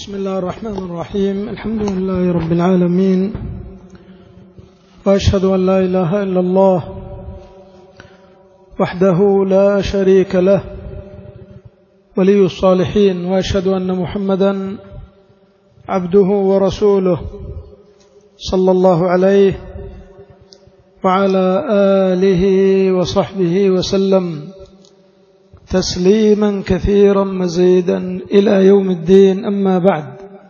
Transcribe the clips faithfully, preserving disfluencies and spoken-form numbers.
بسم الله الرحمن الرحيم. الحمد لله رب العالمين، وأشهد أن لا إله إلا الله وحده لا شريك له ولي الصالحين، وأشهد أن محمدا عبده ورسوله صلى الله عليه وعلى آله وصحبه وسلم تسليما كثيرا مزيدا إلى يوم الدين. أما بعد،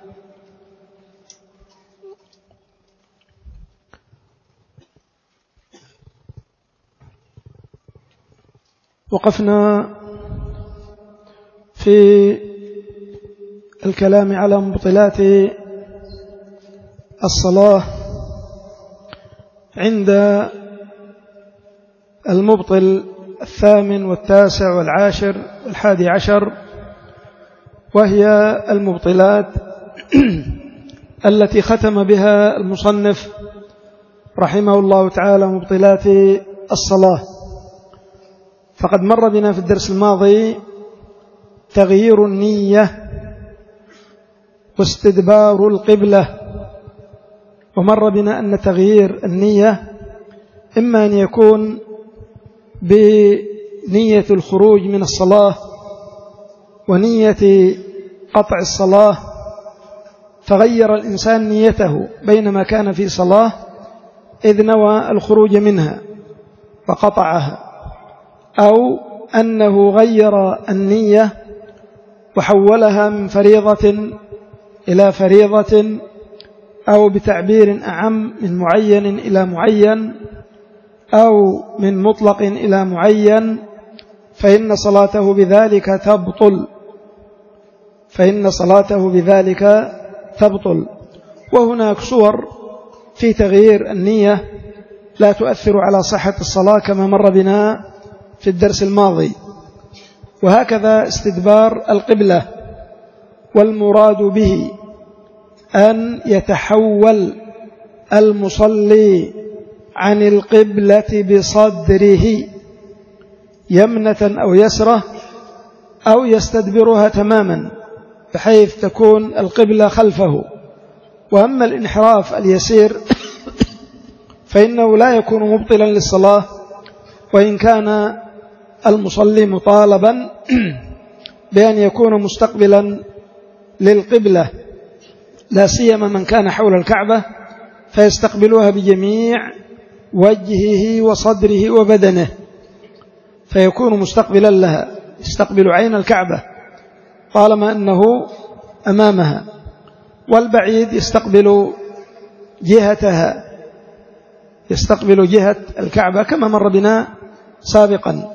وقفنا في الكلام على مبطلات الصلاة عند المبطل الثامن والتاسع والعاشر والحادي عشر، وهي المبطلات التي ختم بها المصنف رحمه الله تعالى، مبطلات الصلاة. فقد مر بنا في الدرس الماضي تغيير النية واستدبار القبلة، ومر بنا أن تغيير النية إما أن يكون بنية الخروج من الصلاة ونية قطع الصلاة، فغير الإنسان نيته بينما كان في صلاة إذ نوى الخروج منها وقطعها، أو أنه غير النية وحولها من فريضة إلى فريضة، أو بتعبير أعم من معين إلى معين، أو من مطلق إلى معين، فإن صلاته بذلك تبطل فإن صلاته بذلك تبطل. وهناك صور في تغيير النية لا تؤثر على صحة الصلاة كما مر بنا في الدرس الماضي. وهكذا استدبار القبلة، والمراد به أن يتحول المصلي عن القبلة بصدره يمنة أو يسرة، أو يستدبرها تماما بحيث تكون القبلة خلفه. وأما الانحراف اليسير فإنه لا يكون مبطلا للصلاة، وإن كان المصلي مطالبا بأن يكون مستقبلا للقبلة، لا سيما من كان حول الكعبة فيستقبلها بجميع وجهه وصدره وبدنه، فيكون مستقبلا لها، يستقبل عين الكعبة طالما أنه أمامها. والبعيد يستقبل جهتها، يستقبل جهة الكعبة كما مر بنا سابقا.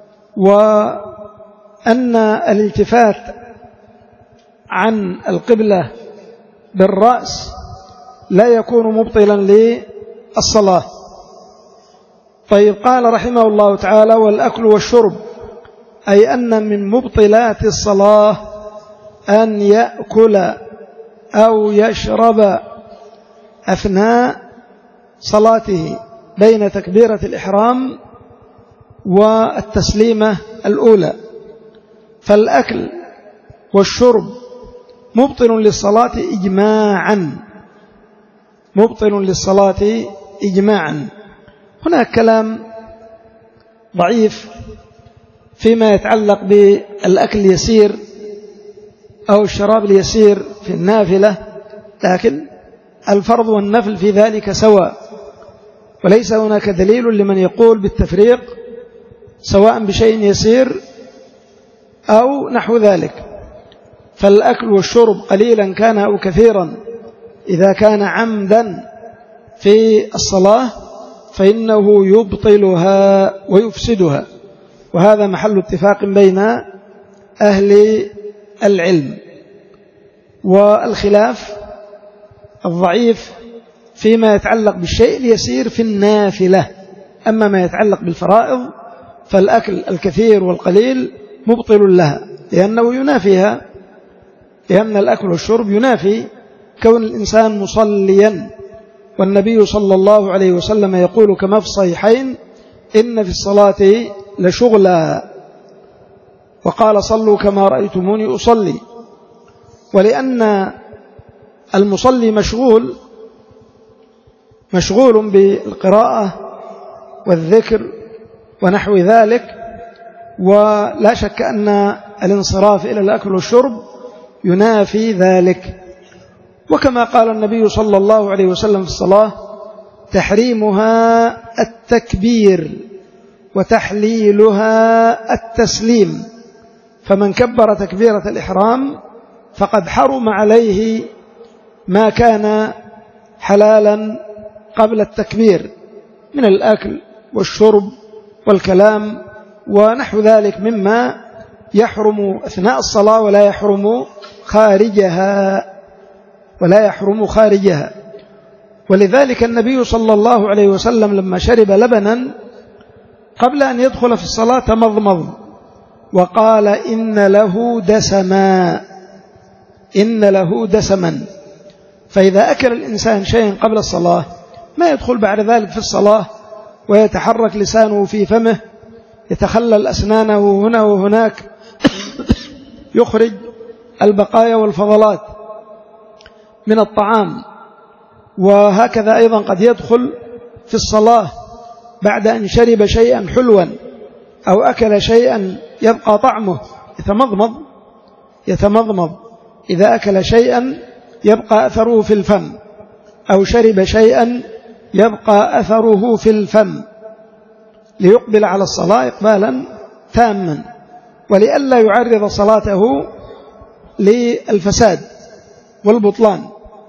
وأن الالتفات عن القبلة بالرأس لا يكون مبطلا للصلاة. طيب، قال رحمه الله تعالى: والأكل والشرب، أي أن من مبطلات الصلاة أن يأكل أو يشرب أثناء صلاته بين تكبيرة الإحرام والتسليمة الأولى. فالأكل والشرب مبطل للصلاة إجماعا، مبطل للصلاة إجماعا. هناك كلام ضعيف فيما يتعلق بالأكل اليسير أو الشراب اليسير في النافلة، لكن الفرض والنفل في ذلك سواء، وليس هناك دليل لمن يقول بالتفريق سواء بشيء يسير أو نحو ذلك. فالأكل والشرب قليلا كان أو كثيرا إذا كان عمدا في الصلاة فإنه يبطلها ويفسدها، وهذا محل اتفاق بين أهل العلم. والخلاف الضعيف فيما يتعلق بالشيء اليسير في النافلة. أما ما يتعلق بالفرائض فالأكل الكثير والقليل مبطل لها، لأنه ينافيها، لأن الأكل والشرب ينافي كون الإنسان مصليا. والنبي صلى الله عليه وسلم يقول كما في الصحيحين: إن في الصلاة لشغلا، وقال: صلوا كما رأيتموني أصلي. ولأن المصلي مشغول مشغول بالقراءة والذكر ونحو ذلك، ولا شك أن الانصراف إلى الأكل والشرب ينافي ذلك. وكما قال النبي صلى الله عليه وسلم في الصلاة: تحريمها التكبير وتحليلها التسليم، فمن كبر تكبيرة الإحرام فقد حرم عليه ما كان حلالا قبل التكبير من الأكل والشرب والكلام ونحو ذلك مما يحرم أثناء الصلاة ولا يحرم خارجها ولا يحرم خارجها. ولذلك النبي صلى الله عليه وسلم لما شرب لبنا قبل أن يدخل في الصلاة تمضمض وقال: إن له دسما إن له دسما. فإذا أكل الإنسان شيئا قبل الصلاة ما يدخل بعد ذلك في الصلاة ويتحرك لسانه في فمه، يتخلل أسنانه هنا وهناك، يخرج البقايا والفضلات من الطعام. وهكذا أيضا قد يدخل في الصلاة بعد أن شرب شيئا حلوا أو أكل شيئا يبقى طعمه، يتمضمض يتمضمض إذا أكل شيئا يبقى أثره في الفم أو شرب شيئا يبقى أثره في الفم، ليقبل على الصلاة إقبالا تاما ولئلا يعرض صلاته للفساد والبطلان.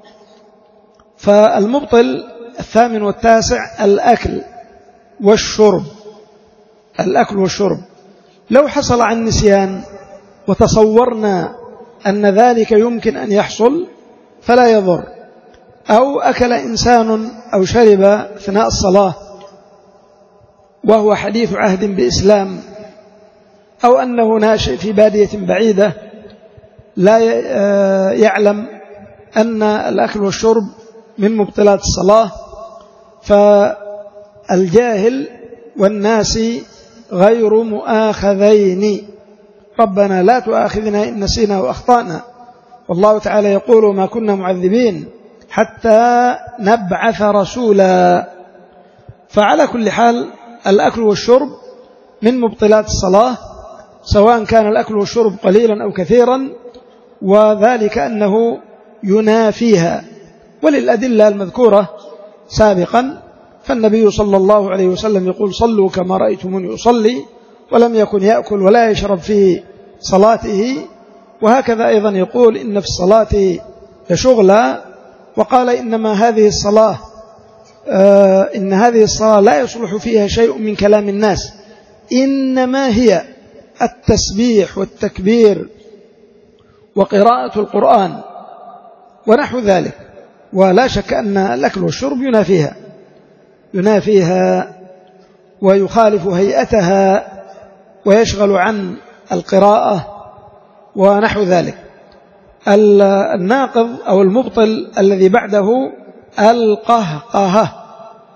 فالمبطل الثامن والتاسع الأكل والشرب. الأكل والشرب لو حصل عن نسيان وتصورنا أن ذلك يمكن أن يحصل فلا يضر، أو أكل إنسان أو شرب أثناء الصلاة وهو حديث عهد بإسلام، أو أنه ناشئ في بادية بعيدة لا يعلم أن الأكل والشرب من مبطلات الصلاة، فالجاهل والناس غير مؤاخذين. ربنا لا تؤاخذنا إن نسينا وأخطأنا، والله تعالى يقول: ما كنا معذبين حتى نبعث رسولا. فعلى كل حال الأكل والشرب من مبطلات الصلاة، سواء كان الأكل والشرب قليلا أو كثيرا، وذلك أنه ينافيها. وللأدلة المذكورة سابقا فالنبي صلى الله عليه وسلم يقول: صلوا كما رأيتموني أصلي، ولم يكن يأكل ولا يشرب في صلاته. وهكذا أيضا يقول: إن في الصلاة لشغلا، وقال: إنما هذه الصلاة آه إن هذه الصلاة لا يصلح فيها شيء من كلام الناس، إنما هي التسبيح والتكبير وقراءة القرآن ونحو ذلك. ولا شك أن الأكل والشرب ينافيها ينافيها ويخالف هيئتها ويشغل عن القراءة ونحو ذلك. الناقض أو المبطل الذي بعده القهقهة.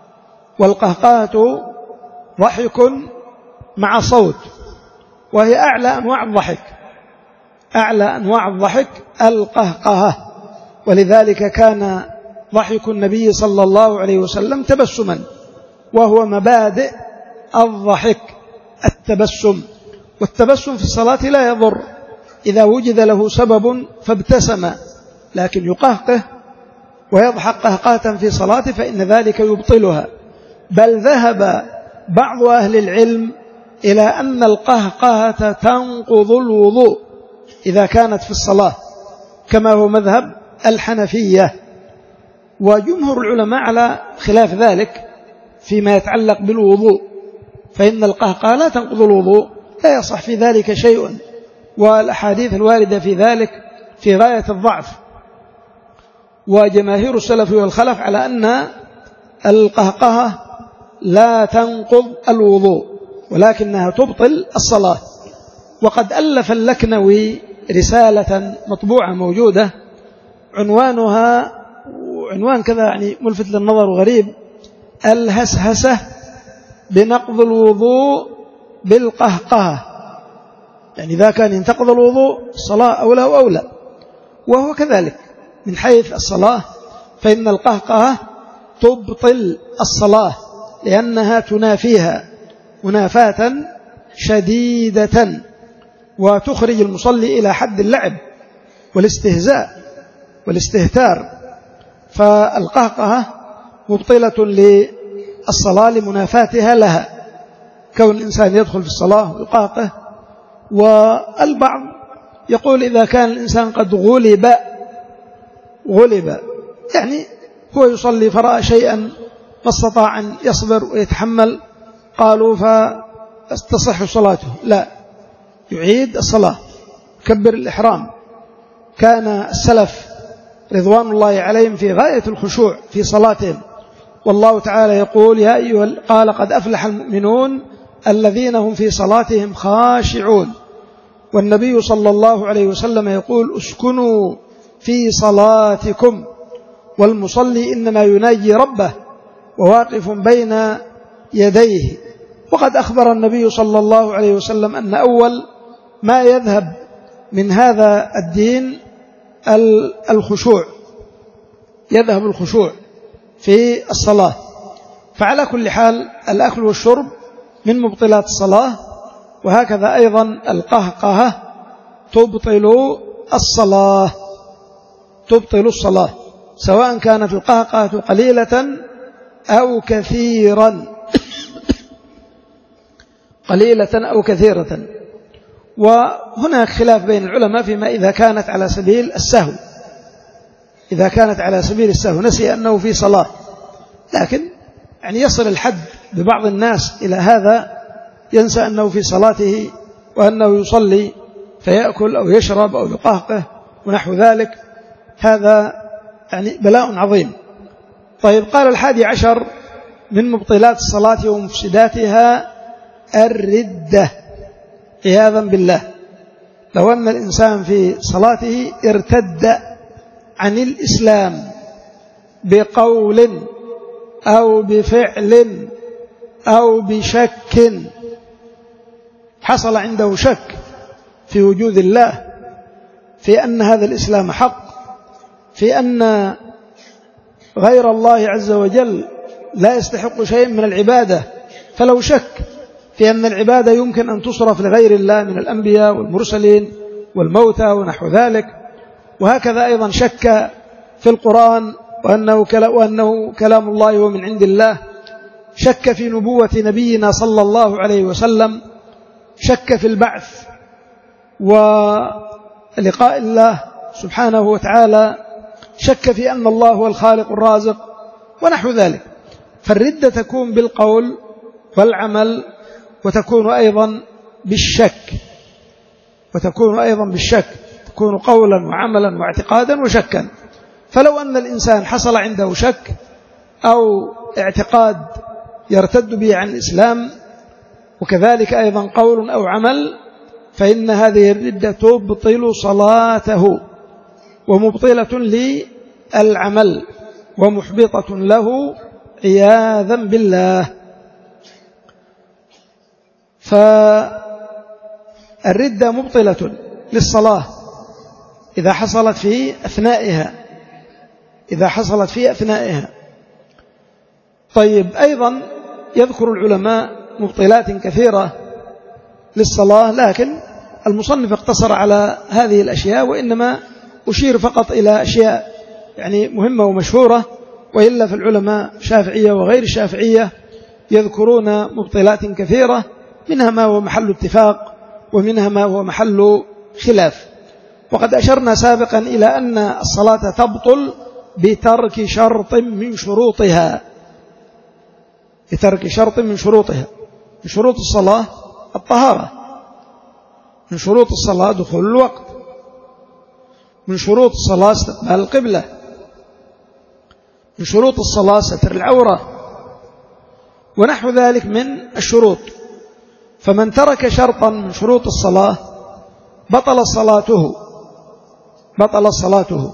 والقهقهة ضحك مع صوت، وهي أعلى أنواع الضحك أعلى أنواع الضحك القهقهة. ولذلك كان ضحك النبي صلى الله عليه وسلم تبسما، وهو مبادئ الضحك التبسم. والتبسم في الصلاة لا يضر إذا وجد له سبب فابتسم، لكن يقهقه ويضحك قهقهة في صلاته فإن ذلك يبطلها. بل ذهب بعض أهل العلم إلى أن القهقهة تنقض الوضوء إذا كانت في الصلاة، كما هو مذهب الحنفية. وجمهور العلماء على خلاف ذلك فيما يتعلق بالوضوء، فإن القهقهة لا تنقض الوضوء، لا يصح في ذلك شيء، والأحاديث الواردة في ذلك في غاية الضعف. وجماهير السلف والخلف على أن القهقهة لا تنقض الوضوء ولكنها تبطل الصلاة. وقد ألف اللكنوي رسالة مطبوعة موجودة عنوانها عنوان كذا يعني ملفت للنظر وغريب: الهسهسة بنقض الوضوء بالقهقهة. يعني إذا كان ينتقض الوضوء الصلاة أولى وأولى. وهو كذلك من حيث الصلاة، فإن القهقهة تبطل الصلاة لأنها تنافيها منافاة شديدة وتخرج المصلي إلى حد اللعب والاستهزاء والاستهتار. فالقهقهة مبطلة للصلاة لمنافاتها لها، كون الإنسان يدخل في الصلاة ويقهقه. والبعض يقول إذا كان الإنسان قد غلب غلب يعني هو يصلي فرأى شيئا ما استطاع أن يصبر ويتحمل، قالوا فتصح صلاته. لا، يعيد الصلاة، يكبر الإحرام. كان السلف رضوان الله عليهم في غاية الخشوع في صلاتهم، والله تعالى يقول يا أيها قال قد أفلح المؤمنون الذين هم في صلاتهم خاشعون. والنبي صلى الله عليه وسلم يقول اسكنوا في صلاتكم، والمصلي إنما يناجي ربه وواقف بين يديه. وقد أخبر النبي صلى الله عليه وسلم أن أول ما يذهب من هذا الدين الخشوع، يذهب الخشوع في الصلاة. فعلى كل حال الأكل والشرب من مبطلات الصلاة، وهكذا أيضا القهقهة تبطل الصلاة تبطل الصلاة سواء كانت القهقهة قليلة أو كثيرا قليلة أو كثيرة. وهناك خلاف بين العلماء فيما إذا كانت على سبيل السهو، إذا كانت على سبيل السهو نسي أنه في صلاة، لكن يعني يصل الحد ببعض الناس إلى هذا، ينسى أنه في صلاته وأنه يصلي فيأكل أو يشرب أو يقهقه ونحو ذلك، هذا يعني بلاء عظيم. طيب، قال الحادي عشر من مبطلات الصلاة ومفسداتها الردة، عياذا بالله. لو أن الإنسان في صلاته ارتد عن الإسلام بقول أو بفعل أو بشك، حصل عنده شك في وجود الله، في أن هذا الإسلام حق، في أن غير الله عز وجل لا يستحق شيء من العبادة، فلو شك في أن العبادة يمكن أن تصرف لغير الله من الأنبياء والمرسلين والموتى ونحو ذلك، وهكذا أيضا شك في القرآن وأنه وأنه كلام الله ومن عند الله، شك في نبوة نبينا صلى الله عليه وسلم، شك في البعث ولقاء الله سبحانه وتعالى، شك في أن الله هو الخالق الرازق ونحو ذلك. فالردة تكون بالقول والعمل، وتكون أيضا بالشك وتكون أيضا بالشك تكون قولا وعملا واعتقادا وشكا. فلو أن الإنسان حصل عنده شك أو اعتقاد يرتد به عن الإسلام، وكذلك أيضا قول أو عمل، فإن هذه الردة تبطل صلاته ومبطلة للعمل ومحبطة له عياذا بالله. فالردة مبطلة للصلاة إذا حصلت في أثنائها إذا حصلت في أثنائها طيب، أيضا يذكر العلماء مبطلات كثيرة للصلاة، لكن المصنف اقتصر على هذه الأشياء، وإنما أشير فقط إلى أشياء يعني مهمة ومشهورة، وإلا في العلماء شافعية وغير الشافعية يذكرون مبطلات كثيرة، منها ما هو محل اتفاق ومنها ما هو محل خلاف. وقد أشرنا سابقا إلى أن الصلاة تبطل بترك شرط من شروطها بترك شرط من شروطها من شروط الصلاة الطهارة، من شروط الصلاة دخول الوقت، من شروط الصلاة استقبال القبلة، من شروط الصلاة ستر العورة ونحو ذلك من الشروط. فمن ترك شرطا من شروط الصلاة بطل صلاته بطل صلاته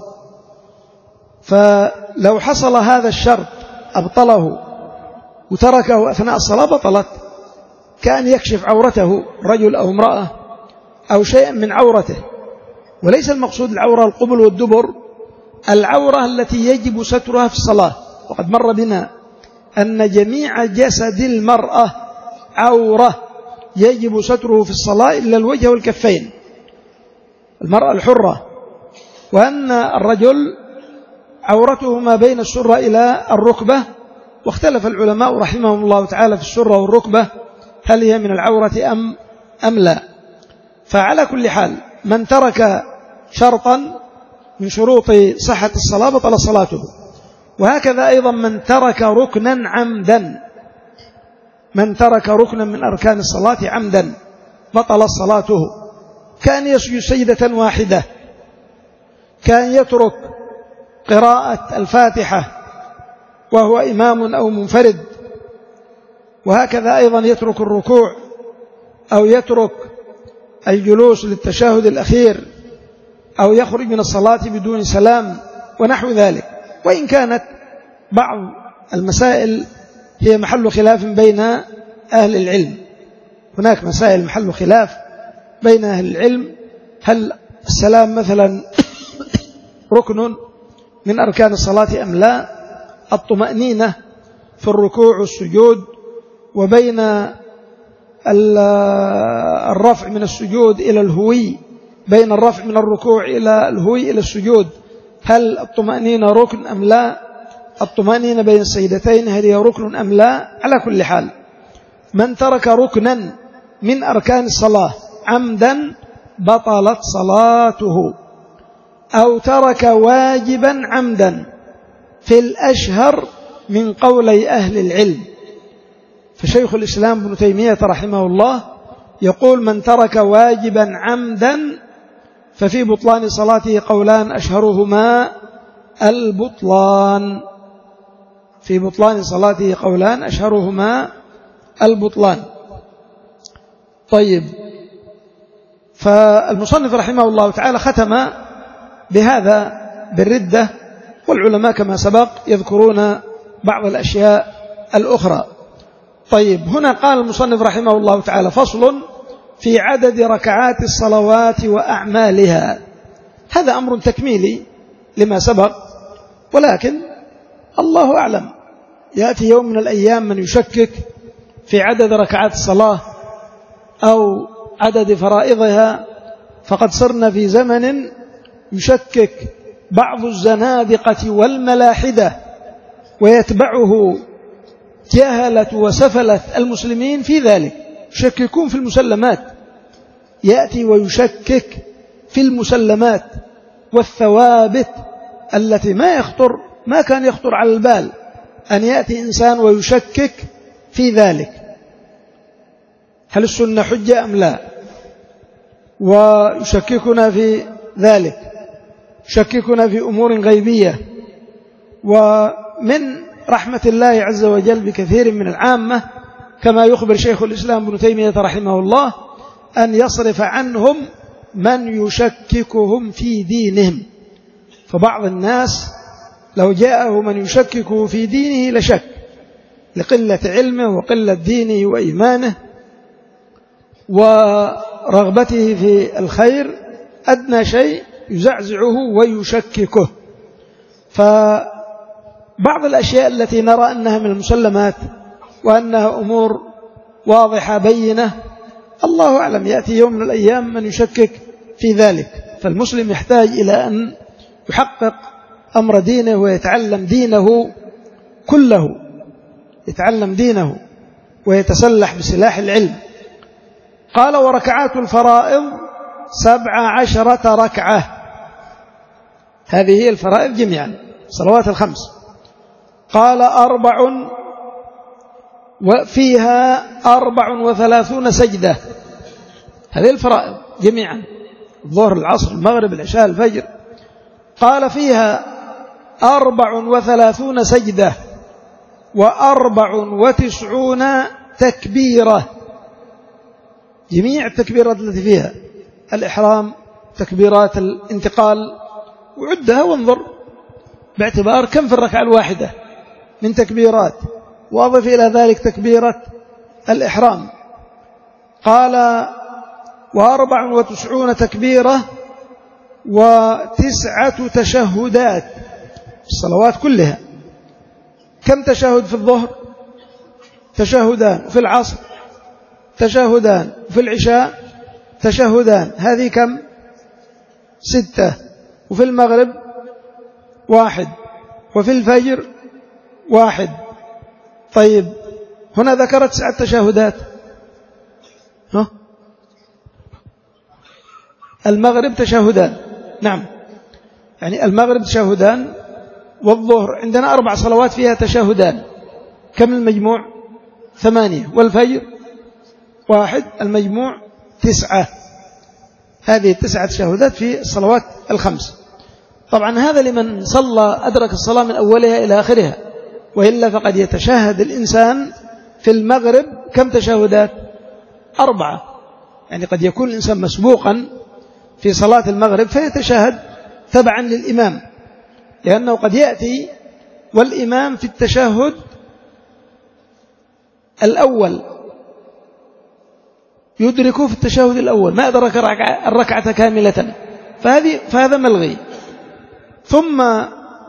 فلو حصل هذا الشرط أبطله وتركه أثناء الصلاة بطلت، كأن يكشف عورته رجل أو امرأة أو شيء من عورته وليس المقصود العورة القبل والدبر، العورة التي يجب سترها في الصلاة. وقد مر بنا أن جميع جسد المرأة عورة يجب ستره في الصلاة إلا الوجه والكفين، المرأة الحرة، وأن الرجل عورته ما بين السرة إلى الركبة. واختلف العلماء رحمهم الله تعالى في السرة والركبة هل هي من العورة أم, أم لا. فعلى كل حال من ترك شرطا من شروط صحة الصلاة بطل صلاته. وهكذا أيضا من ترك ركنا عمدا، من ترك ركنا من أركان الصلاة عمدا بطل صلاته، كان يسجد سجدة واحدة، كان يترك قراءة الفاتحة وهو إمام أو منفرد، وهكذا أيضا يترك الركوع أو يترك الجلوس للتشهد الأخير أو يخرج من الصلاة بدون سلام ونحو ذلك. وإن كانت بعض المسائل هي محل خلاف بين أهل العلم، هناك مسائل محل خلاف بين أهل العلم، هل السلام مثلا ركن من أركان الصلاة أم لا، الطمأنينة في الركوع والسجود، وبين الرفع من السجود إلى الهوي، بين الرفع من الركوع إلى الهوي إلى السجود، هل الطمأنينة ركن أم لا، الطمأنينة بين السيدتين هل هي ركن أم لا. على كل حال من ترك ركنا من أركان الصلاة عمدا بطلت صلاته، أو ترك واجبا عمدا في الأشهر من قولي أهل العلم. فشيخ الإسلام ابن تيمية رحمه الله يقول من ترك واجبا عمدا ففي بطلان صلاته قولان أشهرهما البطلان، في بطلان صلاته قولان أشهرهما البطلان. طيب، فالمصنف رحمه الله تعالى ختم بهذا بالردة، والعلماء كما سبق يذكرون بعض الأشياء الأخرى. طيب، هنا قال المصنف رحمه الله تعالى فصل في عدد ركعات الصلوات وأعمالها. هذا أمر تكميلي لما سبق، ولكن الله أعلم يأتي يوم من الأيام من يشكك في عدد ركعات الصلاة أو عدد فرائضها، فقد صرنا في زمن يشكك بعض الزنادقة والملاحدة ويتبعه جهلة وسفلة المسلمين في ذلك، يشككون في المسلمات، يأتي ويشكك في المسلمات والثوابت التي ما يخطر ما كان يخطر على البال أن يأتي إنسان ويشكك في ذلك، هل السنة حجة أم لا، ويشككنا في ذلك، يشككنا في أمور غيبية. ومن رحمة الله عز وجل بكثير من العامة كما يخبر شيخ الإسلام ابن تيمية رحمه الله أن يصرف عنهم من يشككهم في دينهم. فبعض الناس لو جاءه من يشككه في دينه لشك لقلة علمه وقلة دينه وإيمانه ورغبته في الخير، أدنى شيء يزعزعه ويشككه. فبعض الأشياء التي نرى أنها من المسلمات وأنها أمور واضحة بينة، الله أعلم يأتي يوم من الأيام من يشكك في ذلك. فالمسلم يحتاج إلى أن يحقق أمر دينه ويتعلم دينه كله، يتعلم دينه ويتسلح بسلاح العلم. قال وركعات الفرائض سبع عشرة ركعة، هذه هي الفرائض جميعا صلوات الخمس. قال أربع وفيها أربع وثلاثون سجدة، هذه الفرائض جميعا، الظهر العصر المغرب العشاء الفجر. قال فيها أربع وثلاثون سجدة وأربع وتسعون تكبيرة، جميع التكبيرات التي فيها الإحرام، تكبيرات الانتقال، وعدها وانظر باعتبار كم في الركعة الواحدة من تكبيرات، وأضف إلى ذلك تكبيرة الإحرام. قال وأربع وتسعون تكبيرة وتسعة تشهدات الصلوات كلها. كم تشهد في الظهر؟ تشهدان. في العصر تشهدان. في العشاء تشهدان. هذه كم؟ ستة. وفي المغرب واحد. وفي الفجر واحد. طيب هنا ذكرت تسعة تشهدات. ها؟ المغرب تشهدان. نعم، يعني المغرب تشهدان، والظهر عندنا أربع صلوات فيها تشهدان. كم المجموع؟ ثمانية. والفجر واحد. المجموع تسعة. هذه التسعة تشهدات في الصلوات الخمس. طبعا هذا لمن صلى أدرك الصلاة من أولها إلى آخرها، وإلا فقد يتشهد الإنسان في المغرب كم تشهدات؟ أربعة. يعني قد يكون الإنسان مسبوقا في صلاة المغرب فيتشهد تبعا للإمام، لأنه قد يأتي والإمام في التشهد الأول يدركه في التشهد الأول، ما أدرك الركعة كاملة، فهذه فهذا ملغي. ثم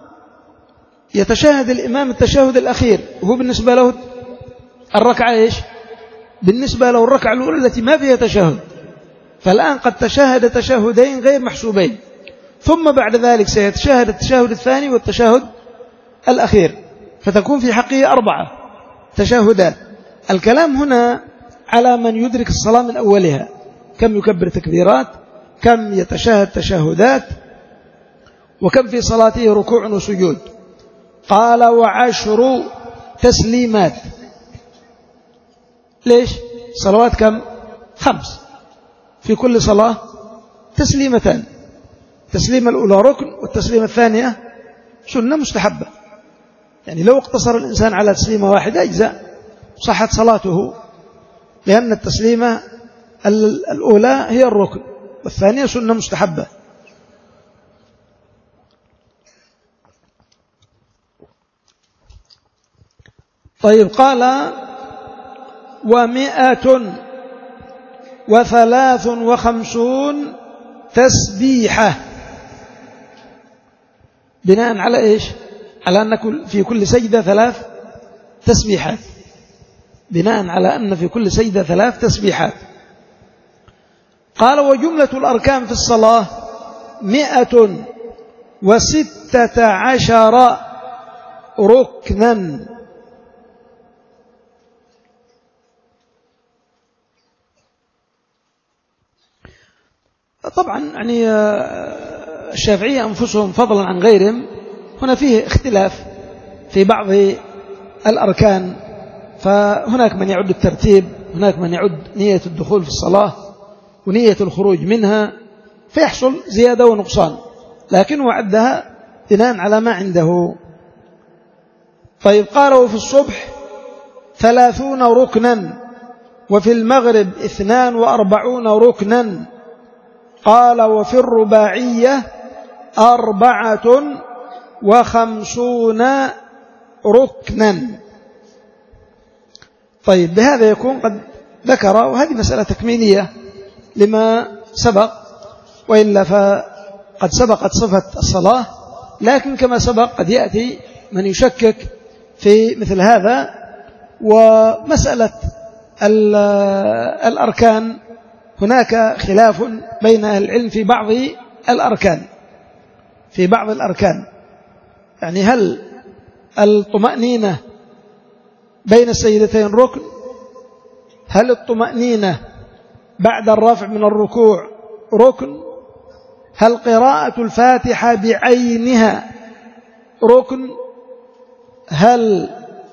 يتشهد الإمام التشهد الأخير، وهو بالنسبة له الركعة إيش؟ بالنسبة له الركعة الأولى التي ما فيها تشهد، فالآن قد تشهد تشهدين غير محسوبين، ثم بعد ذلك سيتشهد التشهد الثاني والتشهد الأخير، فتكون في حقه أربعة تشهدات. الكلام هنا على من يدرك الصلاة من أولها، كم يكبر تكبيرات، كم يتشهد تشهدات، وكم في صلاته ركوع وسجود. قال وعشر تسليمات. ليش؟ صلوات كم؟ خمس، في كل صلاة تسليمتان، التسليمة الأولى ركن والتسليمة الثانية سنة مستحبة. يعني لو اقتصر الإنسان على تسليمة واحدة أجزاء، صحت صلاته، لأن التسليمة الأولى هي الركن والثانية سنة مستحبة. طيب قال ومئة وثلاث وخمسون تسبيحة، بناء على إيش؟ على أن في كل سجدة ثلاث تسبيحات، بناء على أن في كل سجدة ثلاث تسبيحات. قال وجملة الأركان في الصلاة مئة وستة عشر ركنا. طبعا يعني الشافعية أنفسهم فضلا عن غيرهم هنا فيه اختلاف في بعض الأركان، فهناك من يعد الترتيب، هناك من يعد نية الدخول في الصلاة ونية الخروج منها، فيحصل زيادة ونقصان، لكنه عدها بناء على ما عنده. طيب قال وفي الصبح ثلاثون ركنا، وفي المغرب اثنان وأربعون ركنا. قال وفي الرباعية أربعة وخمسون ركنا. طيب بهذا يكون قد ذكر، وهذه مسألة تكميلية لما سبق، وإلا فقد سبقت صفة الصلاة، لكن كما سبق قد يأتي من يشكك في مثل هذا. ومسألة الأركان هناك خلاف بين أهل العلم في بعض الأركان في بعض الأركان يعني هل الطمأنينة بين السجدتين ركن؟ هل الطمأنينة بعد الرفع من الركوع ركن؟ هل قراءة الفاتحة بعينها ركن؟ هل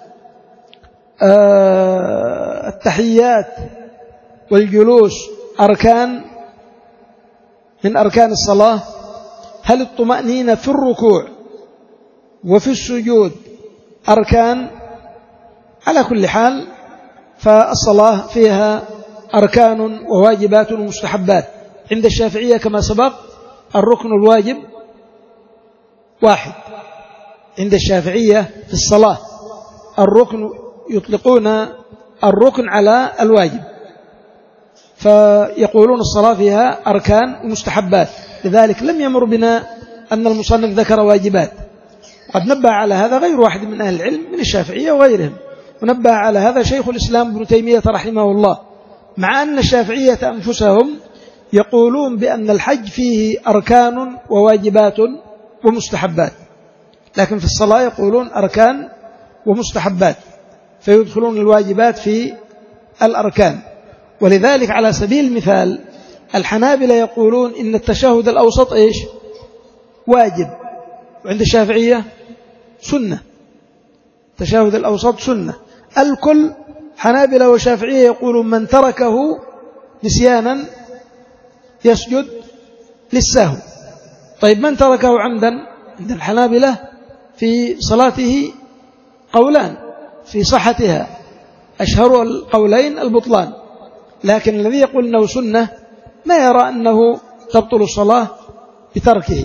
آه التحيات والجلوس أركان من أركان الصلاة؟ هل الطمأنينة في الركوع وفي السجود أركان؟ على كل حال فالصلاة فيها أركان وواجبات ومستحبات. عند الشافعية كما سبق الركن الواجب واحد، عند الشافعية في الصلاة الركن يطلقون الركن على الواجب، فيقولون الصلاة فيها أركان ومستحبات، لذلك لم يمر بنا أن المصنف ذكر واجبات. قد نبه على هذا غير واحد من أهل العلم من الشافعية وغيرهم، ونبه على هذا شيخ الإسلام ابن تيمية رحمه الله، مع أن الشافعية أنفسهم يقولون بأن الحج فيه أركان وواجبات ومستحبات، لكن في الصلاة يقولون أركان ومستحبات، فيدخلون الواجبات في الأركان. ولذلك على سبيل المثال الحنابلة يقولون إن التشهد الأوسط إيش؟ واجب، وعند الشافعية سنة. التشهد الأوسط سنة. الكل حنابلة وشافعية يقولون من تركه نسيانا يسجد للسهو. طيب من تركه عمدا؟ عند الحنابلة في صلاته قولان في صحتها، أشهر القولين البطلان، لكن الذي يقول أنه سنة ما يرى أنه تبطل الصلاة بتركه.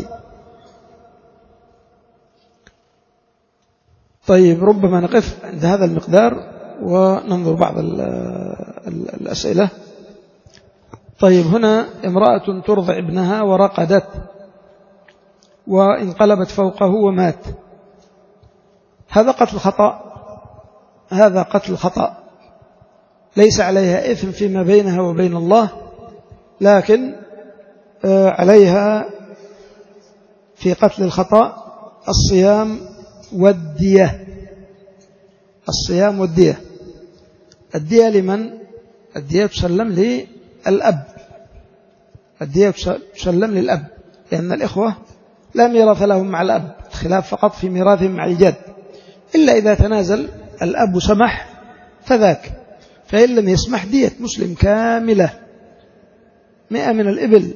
طيب ربما نقف عند هذا المقدار وننظر بعض الأسئلة. طيب هنا امرأة ترضع ابنها ورقدت وانقلبت فوقه ومات، هذا قتل خطأ، هذا قتل خطأ، ليس عليها إثم فيما بينها وبين الله، لكن عليها في قتل الخطأ الصيام والدية. الصيام والدية. الدية لمن؟ الدية تسلم للأب، الدية تسلم للأب، لأن الإخوة لا ميراث لهم مع الأب، خلاف فقط في ميراثهم مع الجد، إلا إذا تنازل الأب سمح فذاك، فإن لم يسمح دية مسلم كاملة، مئة من الإبل،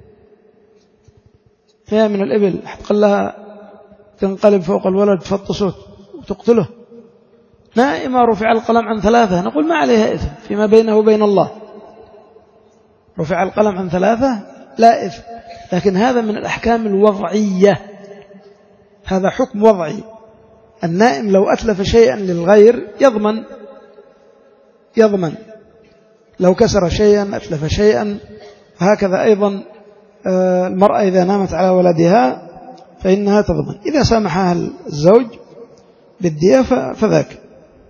مئة من الإبل قال لها تنقلب فوق الولد فتصوت وتقتله. نائمة رفع القلم عن ثلاثة، نقول ما عليها إثم فيما بينه وبين الله، رفع القلم عن ثلاثة لا إثم، لكن هذا من الأحكام الوضعية، هذا حكم وضعي. النائم لو أتلف شيئا للغير يضمن، يضمن لو كسر شيئا أتلف شيئا. هكذا أيضا المرأة إذا نامت على ولدها فإنها تضمن، إذا سامحها الزوج بالدية فذاك.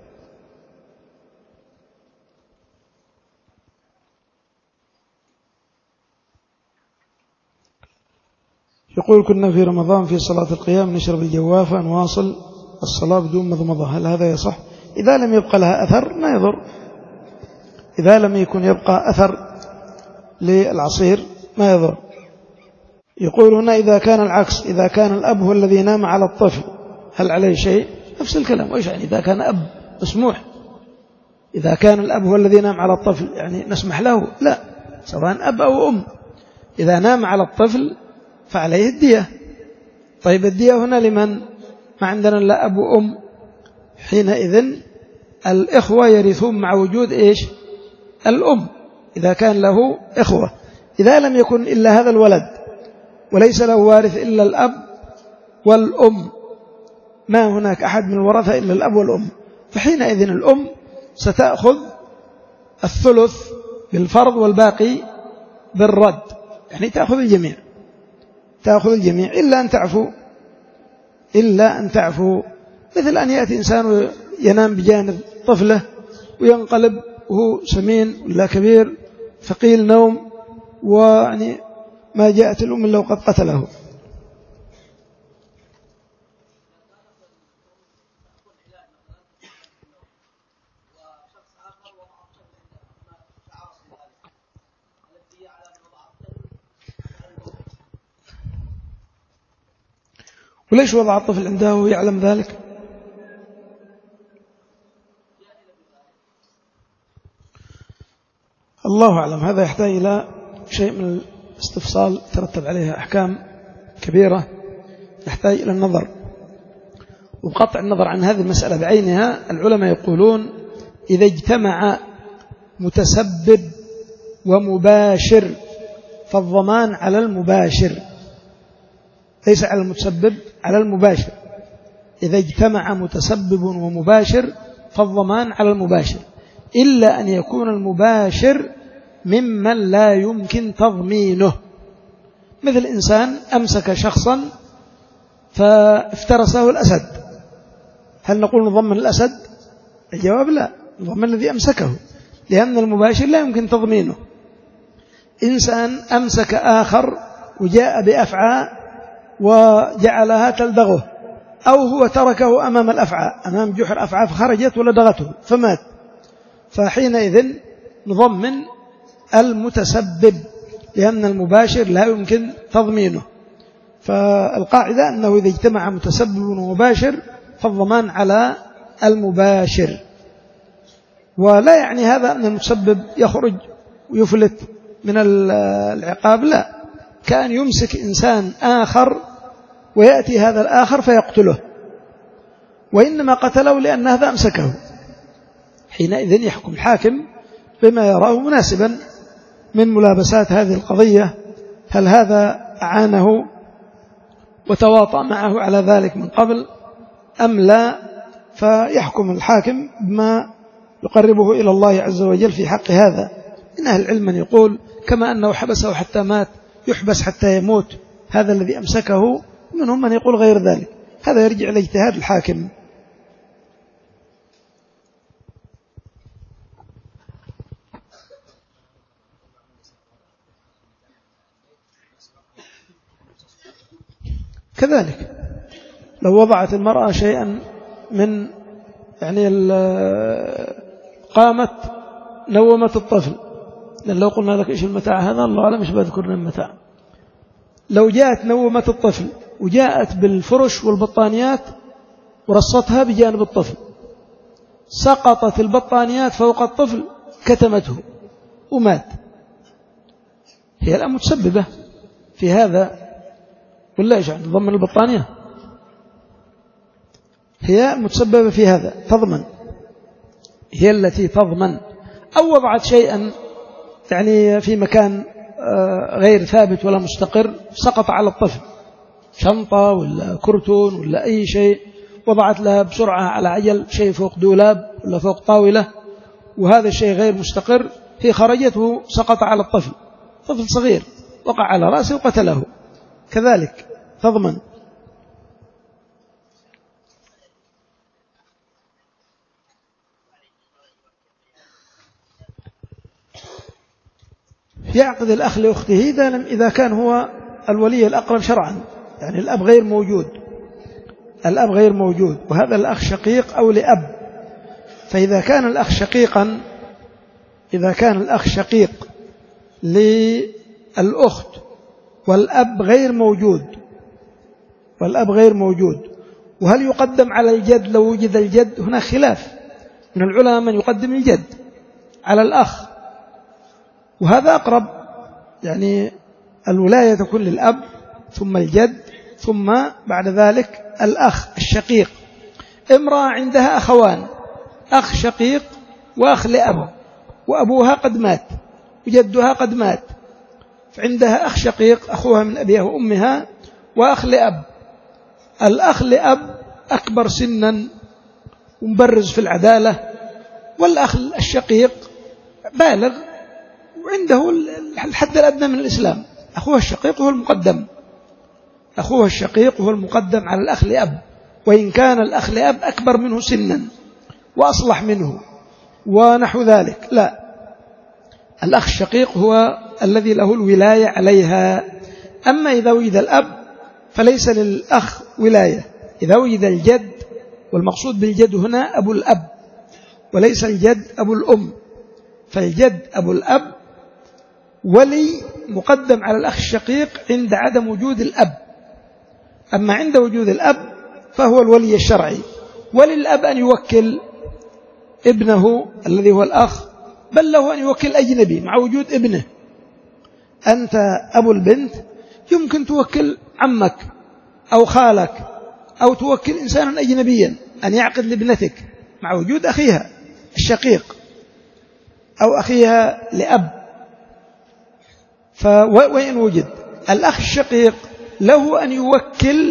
يقول كنا في رمضان في صلاة القيام نشرب الجوافة نواصل الصلاة بدون مضمضة، هل هذا يصح؟ إذا لم يبقى لها أثر ما يضر، إذا لم يكن يبقى أثر للعصير ما يضر. يقول هنا إذا كان العكس، إذا كان الأب هو الذي نام على الطفل هل عليه شيء؟ نفس الكلام. وإيش يعني إذا كان أب مسموح؟ إذا كان الأب هو الذي نام على الطفل يعني نسمح له؟ لا، سواء أب أو أم، إذا نام على الطفل فعليه الدية. طيب الدية هنا لمن؟ ما عندنا لا أب وأم، حينئذ الإخوة يرثون مع وجود إيش؟ الأم إذا كان له إخوة. إذا لم يكن إلا هذا الولد وليس له وارث إلا الأب والأم، ما هناك أحد من الورثة إلا الأب والأم، فحينئذ الأم ستأخذ الثلث بالفرض والباقي بالرد، يعني تأخذ الجميع، تأخذ الجميع إلا أن تعفو، إلا أن تعفو، مثل أن يأتي إنسان ينام بجانب طفله وينقلب وهو سمين ولا كبير ثقيل نوم، ويعني ما جاءت الأم إلا وقد قتله. وليش وضع الطفل عنده ويعلم ذلك؟ الله أعلم، هذا يحتاج إلى شيء من الاستفصال ترتب عليها أحكام كبيرة، يحتاج إلى النظر. وبقطع النظر عن هذه المسألة بعينها، العلماء يقولون إذا اجتمع متسبب ومباشر فالضمان على المباشر، ليس على المتسبب، على المباشر. إذا اجتمع متسبب ومباشر فالضمان على المباشر، إلا أن يكون المباشر ممن لا يمكن تضمينه، مثل إنسان أمسك شخصا فافترسه الأسد، هل نقول نضمن الأسد؟ الجواب لا، نضمن الذي أمسكه، لأن المباشر لا يمكن تضمينه. إنسان أمسك آخر وجاء بأفعى وجعلها تلدغه، أو هو تركه أمام الأفعى، أمام جحر أفعى فخرجت ولدغته فمات، فحينئذ نضمن المتسبب، لأن المباشر لا يمكن تضمينه. فالقاعدة أنه إذا اجتمع متسبب ومباشر فالضمان على المباشر. ولا يعني هذا أن المتسبب يخرج ويفلت من العقاب، لا، كان يمسك إنسان آخر ويأتي هذا الآخر فيقتله، وإنما قتله لأن هذا أمسكه، حينئذ يحكم الحاكم بما يراه مناسبا من ملابسات هذه القضية، هل هذا أعانه وتواطأ معه على ذلك من قبل أم لا، فيحكم الحاكم بما يقربه إلى الله عز وجل في حق هذا. إن أهل العلم من يقول كما أنه حبسه حتى مات يحبس حتى يموت هذا الذي أمسكه، منهم من يقول غير ذلك، هذا يرجع إلى اجتهاد الحاكم. كذلك لو وضعت المرأة شيئا من يعني قامت نومت الطفل، لأن لو قلنا لك إيش المتاع هذا الله أعلم مش بذكرنا المتاع، لو جاءت نومت الطفل وجاءت بالفرش والبطانيات ورصتها بجانب الطفل، سقطت البطانيات فوق الطفل كتمته ومات، هي الآن متسببة في هذا ولا إيش يعني ضمن البطانية؟ هي متسببة في هذا تضمن، هي التي تضمن. أو وضعت شيئا يعني في مكان غير ثابت ولا مستقر سقط على الطفل، شنطة ولا كرتون ولا أي شيء، وضعت لها بسرعة على عجل شيء فوق دولاب ولا فوق طاولة، وهذا الشيء غير مستقر، هي خرجته سقط على الطفل، طفل صغير وقع على رأسه وقتله، كذلك تضمن. يعقد الأخ لأخته إذا كان هو الولي الأقرب شرعا، يعني الأب غير موجود، الأب غير موجود وهذا الأخ شقيق أو لأب، فإذا كان الأخ شقيقا، إذا كان الأخ شقيق للأخت والأب غير موجود، والأب غير موجود، وهل يقدم على الجد لو وجد الجد؟ هنا خلاف من العلماء من يقدم الجد على الأخ، وهذا أقرب، يعني الولاية تكون للأب ثم الجد ثم بعد ذلك الأخ الشقيق. امرأة عندها أخوان، أخ شقيق وأخ لأب، وأبوها قد مات وجدها قد مات، فعندها أخ شقيق أخوها من أبيها وأمها وأخ لأب. الأخ لأب أكبر سنا ومبرز في العدالة، والأخ الشقيق بالغ وعنده الحد الأدنى من الإسلام، أخوه الشقيق هو المقدم، أخوه الشقيق هو المقدم على الأخ لأب، وإن كان الأخ لأب أكبر منه سنا وأصلح منه ونحو ذلك، لا، الأخ الشقيق هو الذي له الولاية عليها. أما إذا وجد الأب فليس للأخ ولاية، إذا وجد الجد، والمقصود بالجد هنا أبو الأب وليس الجد أبو الأم، فالجد أبو الأب ولي مقدم على الأخ الشقيق عند عدم وجود الأب، أما عند وجود الأب فهو الولي الشرعي. وللأب أن يوكل ابنه الذي هو الأخ، بل له أن يوكل أجنبي مع وجود ابنه. أنت أبو البنت يمكن توكل عمك أو خالك أو توكل إنسانا أجنبيا أن يعقد لابنتك مع وجود أخيها الشقيق أو أخيها لأب. فوين وجد الأخ الشقيق له أن يوكل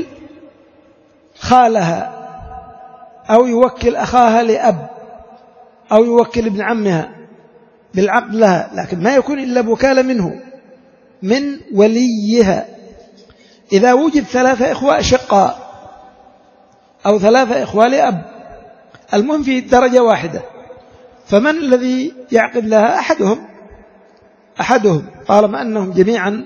خالها أو يوكل أخاها لأب أو يوكل ابن عمها بالعقد لها، لكن ما يكون إلا بوكالة منه من وليها إذا وجد ثلاثة إخوة أشقاء أو ثلاثة إخوة لأب، المهم في درجة واحدة، فمن الذي يعقد لها؟ أحدهم أحدهم طالما أنهم جميعا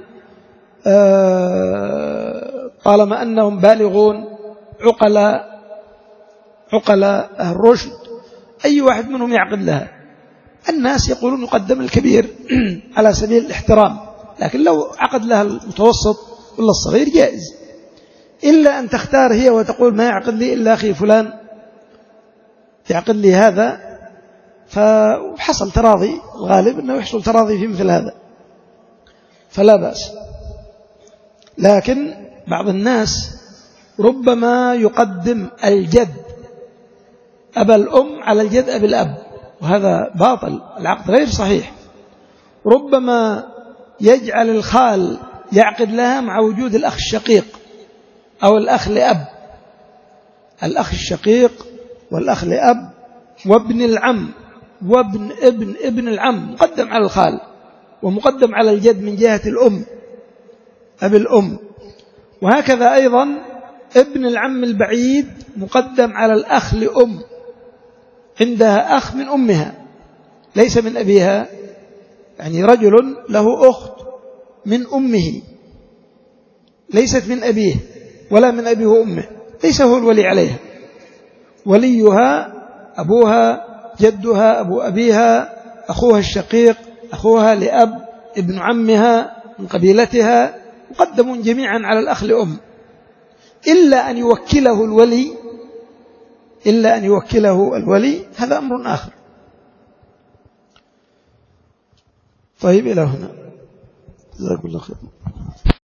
طالما أنهم بالغون عقلاء عقلاء أهل الرشد، أي واحد منهم يعقد لها. الناس يقولون يقدم الكبير على سبيل الاحترام، لكن لو عقد لها المتوسط ولا الصغير جائز، إلا أن تختار هي وتقول ما يعقد لي إلا أخي فلان يعقد لي هذا، فحصل تراضي، الغالب أنه يحصل تراضي في مثل هذا فلا بأس. لكن بعض الناس ربما يقدم الجد أبا الأم على الجد أبي الأب، وهذا باطل، العقد غير صحيح. ربما يجعل الخال يعقد لها مع وجود الأخ الشقيق أو الأخ لأب، الأخ الشقيق والأخ لأب وابن العم وابن ابن ابن العم مقدم على الخال، ومقدم على الجد من جهة الأم أبي الأم. وهكذا أيضا ابن العم البعيد مقدم على الأخ لأم، عندها أخ من أمها ليس من أبيها، يعني رجل له أخت من أمه ليست من أبيه ولا من أبيه وأمه، ليس هو الولي عليها، وليها أبوها جدها أبو أبيها أخوها الشقيق أخوها لأب ابن عمها من قبيلتها، مقدمون جميعا على الأخ لأم، إلا أن يوكله الولي إلا أن يوكله الولي هذا أمر آخر. طيب إلى هنا، جزاكم الله خير.